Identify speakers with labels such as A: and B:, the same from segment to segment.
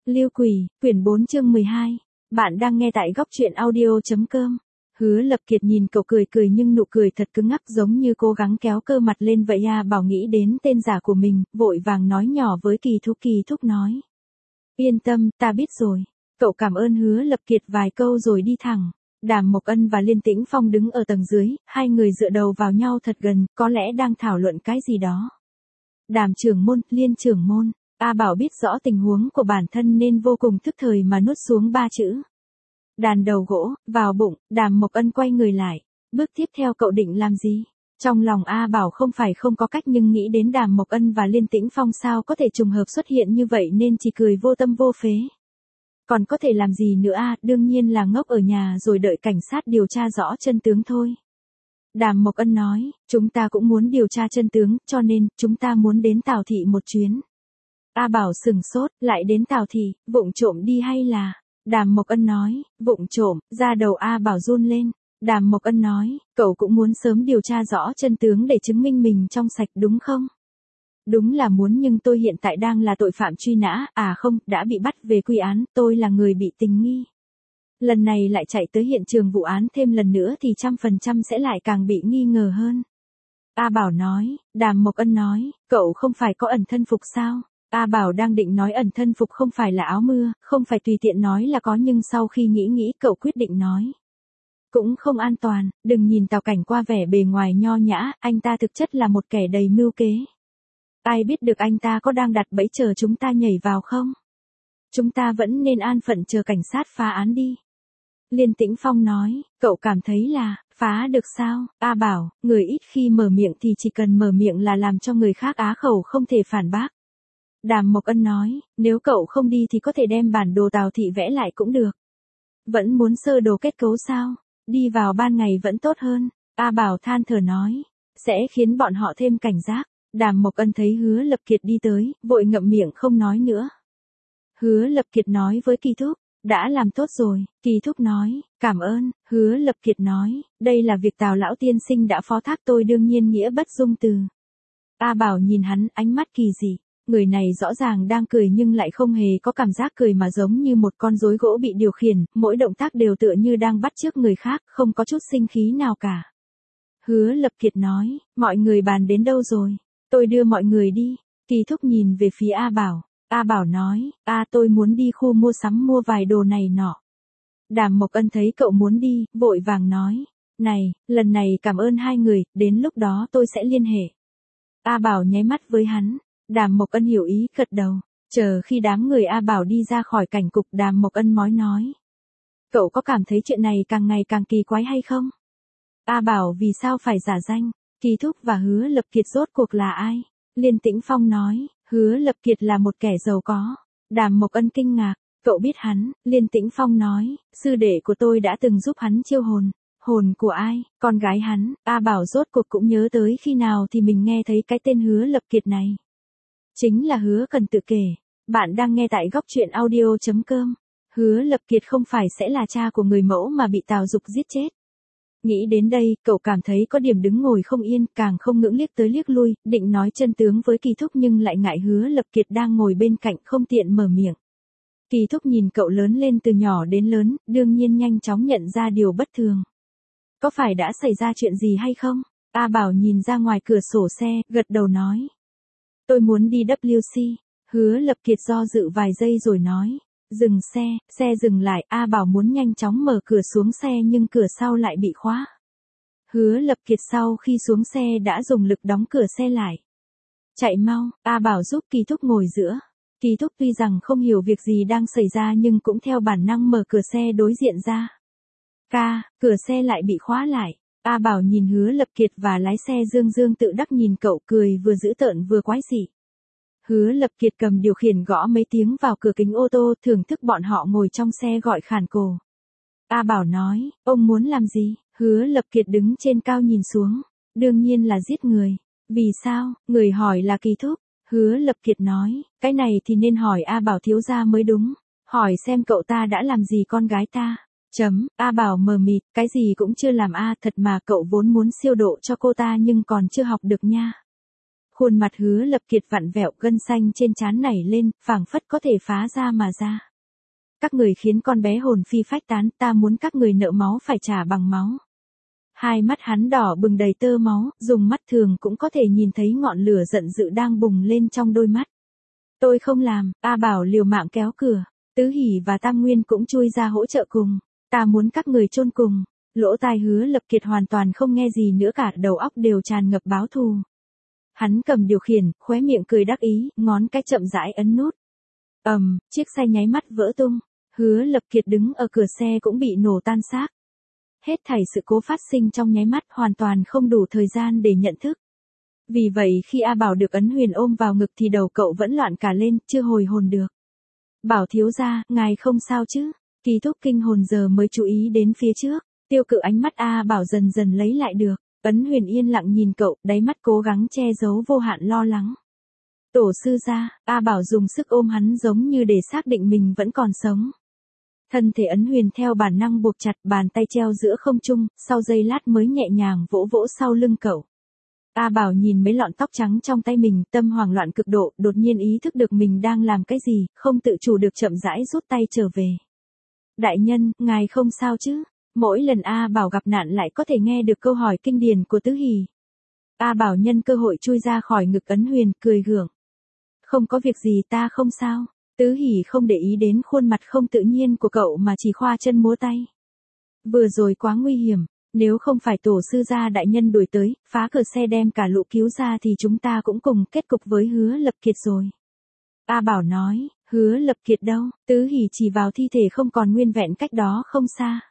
A: Lưu Quỷ, quyển 4 chương 12. Bạn đang nghe tại góc truyện audio.com. Hứa Lập Kiệt nhìn cậu cười cười nhưng nụ cười thật cứng ngắc giống như cố gắng kéo cơ mặt lên vậy à. Bảo nghĩ đến tên giả của mình, vội vàng nói nhỏ với Kỳ Thúc nói. Yên tâm, ta biết rồi. Cậu cảm ơn Hứa Lập Kiệt vài câu rồi đi thẳng. Đàm Mộc Ân và Liên Tĩnh Phong đứng ở tầng dưới, hai người dựa đầu vào nhau thật gần, có lẽ đang thảo luận cái gì đó. Đàm trưởng môn, Liên trưởng môn. A Bảo biết rõ tình huống của bản thân nên vô cùng tức thời mà nuốt xuống 3 chữ. Đàn đầu gỗ, vào bụng. Đàm Mộc Ân quay người lại. Bước tiếp theo cậu định làm gì? Trong lòng A Bảo không phải không có cách nhưng nghĩ đến Đàm Mộc Ân và Liên Tĩnh Phong sao có thể trùng hợp xuất hiện như vậy nên chỉ cười vô tâm vô phế. Còn có thể làm gì nữa à, đương nhiên là ngốc ở nhà rồi đợi cảnh sát điều tra rõ chân tướng thôi. Đàm Mộc Ân nói, chúng ta cũng muốn điều tra chân tướng, cho nên, chúng ta muốn đến Tào Thị một chuyến. A Bảo sừng sốt, lại đến Tào Thị, vụng trộm đi hay là? Đàm Mộc Ân nói, vụng trộm, da đầu A Bảo run lên. Đàm Mộc Ân nói, cậu cũng muốn sớm điều tra rõ chân tướng để chứng minh mình trong sạch đúng không? Đúng là muốn nhưng tôi hiện tại đang là tội phạm truy nã, à không, đã bị bắt về quy án, tôi là người bị tình nghi. Lần này lại chạy tới hiện trường vụ án thêm lần nữa thì 100% sẽ lại càng bị nghi ngờ hơn. A Bảo nói, Đàm Mộc Ân nói, cậu không phải có ẩn thân phục sao? A Bảo đang định nói ẩn thân phục không phải là áo mưa, không phải tùy tiện nói là có nhưng sau khi nghĩ cậu quyết định nói. Cũng không an toàn, đừng nhìn Tào Cảnh qua vẻ bề ngoài nho nhã, anh ta thực chất là một kẻ đầy mưu kế. Ai biết được anh ta có đang đặt bẫy chờ chúng ta nhảy vào không? Chúng ta vẫn nên an phận chờ cảnh sát phá án đi. Liên Tĩnh Phong nói, cậu cảm thấy là, phá được sao? A Bảo, người ít khi mở miệng thì chỉ cần mở miệng là làm cho người khác á khẩu không thể phản bác. Đàm Mộc Ân nói, nếu cậu không đi thì có thể đem bản đồ Tào Thị vẽ lại cũng được. Vẫn muốn sơ đồ kết cấu sao? Đi vào ban ngày vẫn tốt hơn. A Bảo than thở nói, sẽ khiến bọn họ thêm cảnh giác. Đàm Mộc Ân thấy Hứa Lập Kiệt đi tới, vội ngậm miệng không nói nữa. Hứa Lập Kiệt nói với Kỳ Thúc, đã làm tốt rồi. Kỳ Thúc nói, cảm ơn. Hứa Lập Kiệt nói, đây là việc Tào lão tiên sinh đã phó thác tôi đương nhiên nghĩa bất dung từ. A Bảo nhìn hắn, ánh mắt kỳ dị. Người này rõ ràng đang cười nhưng lại không hề có cảm giác cười mà giống như một con rối gỗ bị điều khiển, mỗi động tác đều tựa như đang bắt chước người khác, không có chút sinh khí nào cả. Hứa Lập Kiệt nói, mọi người bàn đến đâu rồi? Tôi đưa mọi người đi. Kỳ Thúc nhìn về phía A Bảo. A Bảo nói, tôi muốn đi khu mua sắm mua vài đồ này nọ. Đàm Mộc Ân thấy cậu muốn đi, vội vàng nói, này, lần này cảm ơn hai người, đến lúc đó tôi sẽ liên hệ. A Bảo nháy mắt với hắn. Đàm Mộc Ân hiểu ý, gật đầu. Chờ khi đám người A Bảo đi ra khỏi cảnh cục, Đàm Mộc Ân nói. Cậu có cảm thấy chuyện này càng ngày càng kỳ quái hay không? A Bảo vì sao phải giả danh? Kỳ Thúc và Hứa Lập Kiệt rốt cuộc là ai? Liên Tĩnh Phong nói, Hứa Lập Kiệt là một kẻ giàu có. Đàm Mộc Ân kinh ngạc, cậu biết hắn? Liên Tĩnh Phong nói, sư đệ của tôi đã từng giúp hắn chiêu hồn. Hồn của ai? Con gái hắn. A Bảo rốt cuộc cũng nhớ tới khi nào thì mình nghe thấy cái tên Hứa Lập Kiệt này. Chính là Hứa Cần Tự kể. Bạn đang nghe tại góc truyện audio.com. Hứa Lập Kiệt không phải sẽ là cha của người mẫu mà bị Tào Dục giết chết. Nghĩ đến đây, cậu cảm thấy có điểm đứng ngồi không yên, càng không ngưỡng liếc tới liếc lui, định nói chân tướng với Kỳ Thúc nhưng lại ngại Hứa Lập Kiệt đang ngồi bên cạnh không tiện mở miệng. Kỳ Thúc nhìn cậu lớn lên từ nhỏ đến lớn, đương nhiên nhanh chóng nhận ra điều bất thường. Có phải đã xảy ra chuyện gì hay không? A Bảo nhìn ra ngoài cửa sổ xe, gật đầu nói. Tôi muốn đi WC. Hứa Lập Kiệt do dự vài giây rồi nói. Dừng xe dừng lại, A Bảo muốn nhanh chóng mở cửa xuống xe nhưng cửa sau lại bị khóa. Hứa Lập Kiệt sau khi xuống xe đã dùng lực đóng cửa xe lại. Chạy mau, A Bảo giúp Kỳ Thúc ngồi giữa. Kỳ Thúc tuy rằng không hiểu việc gì đang xảy ra nhưng cũng theo bản năng mở cửa xe đối diện ra. Cửa xe lại bị khóa lại. A Bảo nhìn Hứa Lập Kiệt và lái xe dương tự đắc nhìn cậu cười vừa dữ tợn vừa quái dị. Hứa Lập Kiệt cầm điều khiển gõ mấy tiếng vào cửa kính ô tô thưởng thức bọn họ ngồi trong xe gọi khản cổ. A Bảo nói, ông muốn làm gì? Hứa Lập Kiệt đứng trên cao nhìn xuống. Đương nhiên là giết người. Vì sao? Người hỏi là Kỳ Thúc. Hứa Lập Kiệt nói, cái này thì nên hỏi A Bảo thiếu gia mới đúng. Hỏi xem cậu ta đã làm gì con gái ta. A Bảo mờ mịt, cái gì cũng chưa làm thật mà cậu vốn muốn siêu độ cho cô ta nhưng còn chưa học được nha. Khuôn mặt Hứa Lập Kiệt vặn vẹo, gân xanh trên trán nảy lên, phảng phất có thể phá ra mà ra. Các người khiến con bé hồn phi phách tán, ta muốn các người nợ máu phải trả bằng máu. Hai mắt hắn đỏ bừng đầy tơ máu, dùng mắt thường cũng có thể nhìn thấy ngọn lửa giận dữ đang bùng lên trong đôi mắt. Tôi không làm, A Bảo liều mạng kéo cửa. Tứ Hỷ và Tam Nguyên cũng chui ra hỗ trợ cùng. Ta muốn các người chôn cùng. Lỗ tai Hứa Lập Kiệt hoàn toàn không nghe gì nữa cả, đầu óc đều tràn ngập báo thù. Hắn cầm điều khiển, khóe miệng cười đắc ý, ngón cái chậm rãi ấn nút. Chiếc xe nháy mắt vỡ tung. Hứa Lập Kiệt đứng ở cửa xe cũng bị nổ tan xác. Hết thảy sự cố phát sinh trong nháy mắt, hoàn toàn không đủ thời gian để nhận thức. Vì vậy khi A Bảo được Ấn Huyền ôm vào ngực thì đầu cậu vẫn loạn cả lên, chưa hồi hồn được. Bảo thiếu gia, ngài không sao chứ? Kỳ Thúc kinh hồn giờ mới chú ý đến phía trước. Tiêu Cự ánh mắt A Bảo dần dần lấy lại được. Ấn Huyền yên lặng nhìn cậu, đáy mắt cố gắng che giấu vô hạn lo lắng. Tổ sư gia, A Bảo dùng sức ôm hắn giống như để xác định mình vẫn còn sống. Thân thể Ấn Huyền theo bản năng buộc chặt, bàn tay treo giữa không trung, sau giây lát mới nhẹ nhàng vỗ vỗ sau lưng cậu. A Bảo nhìn mấy lọn tóc trắng trong tay mình, tâm hoảng loạn cực độ, đột nhiên ý thức được mình đang làm cái gì, không tự chủ được chậm rãi rút tay trở về. Đại nhân, ngài không sao chứ? Mỗi lần A Bảo gặp nạn lại có thể nghe được câu hỏi kinh điển của Tứ Hỷ. A Bảo nhân cơ hội chui ra khỏi ngực Ấn Huyền, cười gượng. Không có việc gì, ta không sao. Tứ Hỷ không để ý đến khuôn mặt không tự nhiên của cậu mà chỉ khoa chân múa tay. Vừa rồi quá nguy hiểm, nếu không phải tổ sư gia đại nhân đuổi tới, phá cửa xe đem cả lũ cứu ra thì chúng ta cũng cùng kết cục với Hứa Lập Kiệt rồi. A Bảo nói, Hứa Lập Kiệt đâu? Tứ Hỷ chỉ vào thi thể không còn nguyên vẹn cách đó không xa.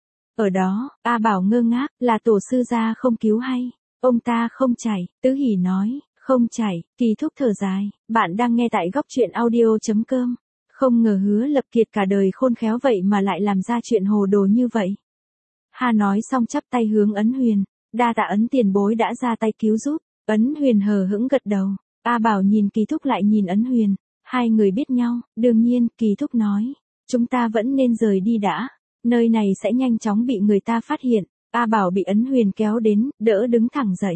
A: Ở đó, A Bảo ngơ ngác, là tổ sư gia không cứu hay? Ông ta không chảy, Tứ Hỷ nói. Không chảy, Kỳ Thúc thở dài, bạn đang nghe tại góc truyện audio.com. Không ngờ Hứa Lập Kiệt cả đời khôn khéo vậy mà lại làm ra chuyện hồ đồ như vậy. Hà nói xong chắp tay hướng Ấn Huyền, đa tạ Ấn tiền bối đã ra tay cứu giúp. Ấn Huyền hờ hững gật đầu. A Bảo nhìn Kỳ Thúc lại nhìn Ấn Huyền, hai người biết nhau, đương nhiên, Kỳ Thúc nói, chúng ta vẫn nên rời đi đã, nơi này sẽ nhanh chóng bị người ta phát hiện. A Bảo bị Ấn Huyền kéo đến, đỡ đứng thẳng dậy.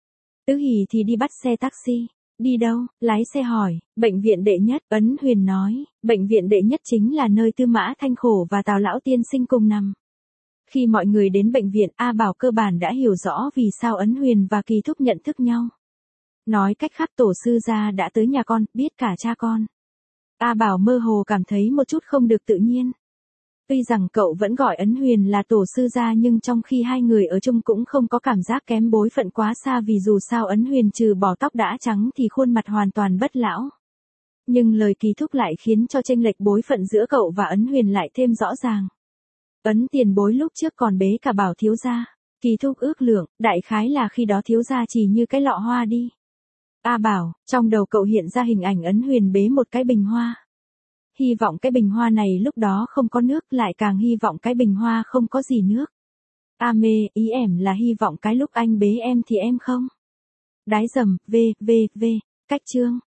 A: Tứ Hỷ thì đi bắt xe taxi. Đi đâu? Lái xe hỏi. Bệnh viện đệ nhất, Ấn Huyền nói. Bệnh viện đệ nhất chính là nơi Tư Mã Thanh Khổ và Tào Lão Tiên Sinh cùng nằm. Khi mọi người đến bệnh viện, A Bảo cơ bản đã hiểu rõ vì sao Ấn Huyền và Kỳ Thúc nhận thức nhau. Nói cách khác tổ sư gia đã tới nhà con, biết cả cha con. A Bảo mơ hồ cảm thấy một chút không được tự nhiên. Tuy rằng cậu vẫn gọi Ấn Huyền là tổ sư gia nhưng trong khi hai người ở chung cũng không có cảm giác kém bối phận quá xa vì dù sao Ấn Huyền trừ bỏ tóc đã trắng thì khuôn mặt hoàn toàn bất lão. Nhưng lời Kỳ Thúc lại khiến cho chênh lệch bối phận giữa cậu và Ấn Huyền lại thêm rõ ràng. Ấn tiền bối lúc trước còn bế cả Bảo thiếu gia. Kỳ Thúc ước lượng, đại khái là khi đó thiếu gia chỉ như cái lọ hoa đi. A Bảo, trong đầu cậu hiện ra hình ảnh Ấn Huyền bế một cái bình hoa. Hy vọng cái bình hoa này lúc đó không có nước, lại càng hy vọng cái bình hoa không có gì nước. A mê, ý em là hy vọng cái lúc anh bế em thì em không. Đái dầm, v, cách chương.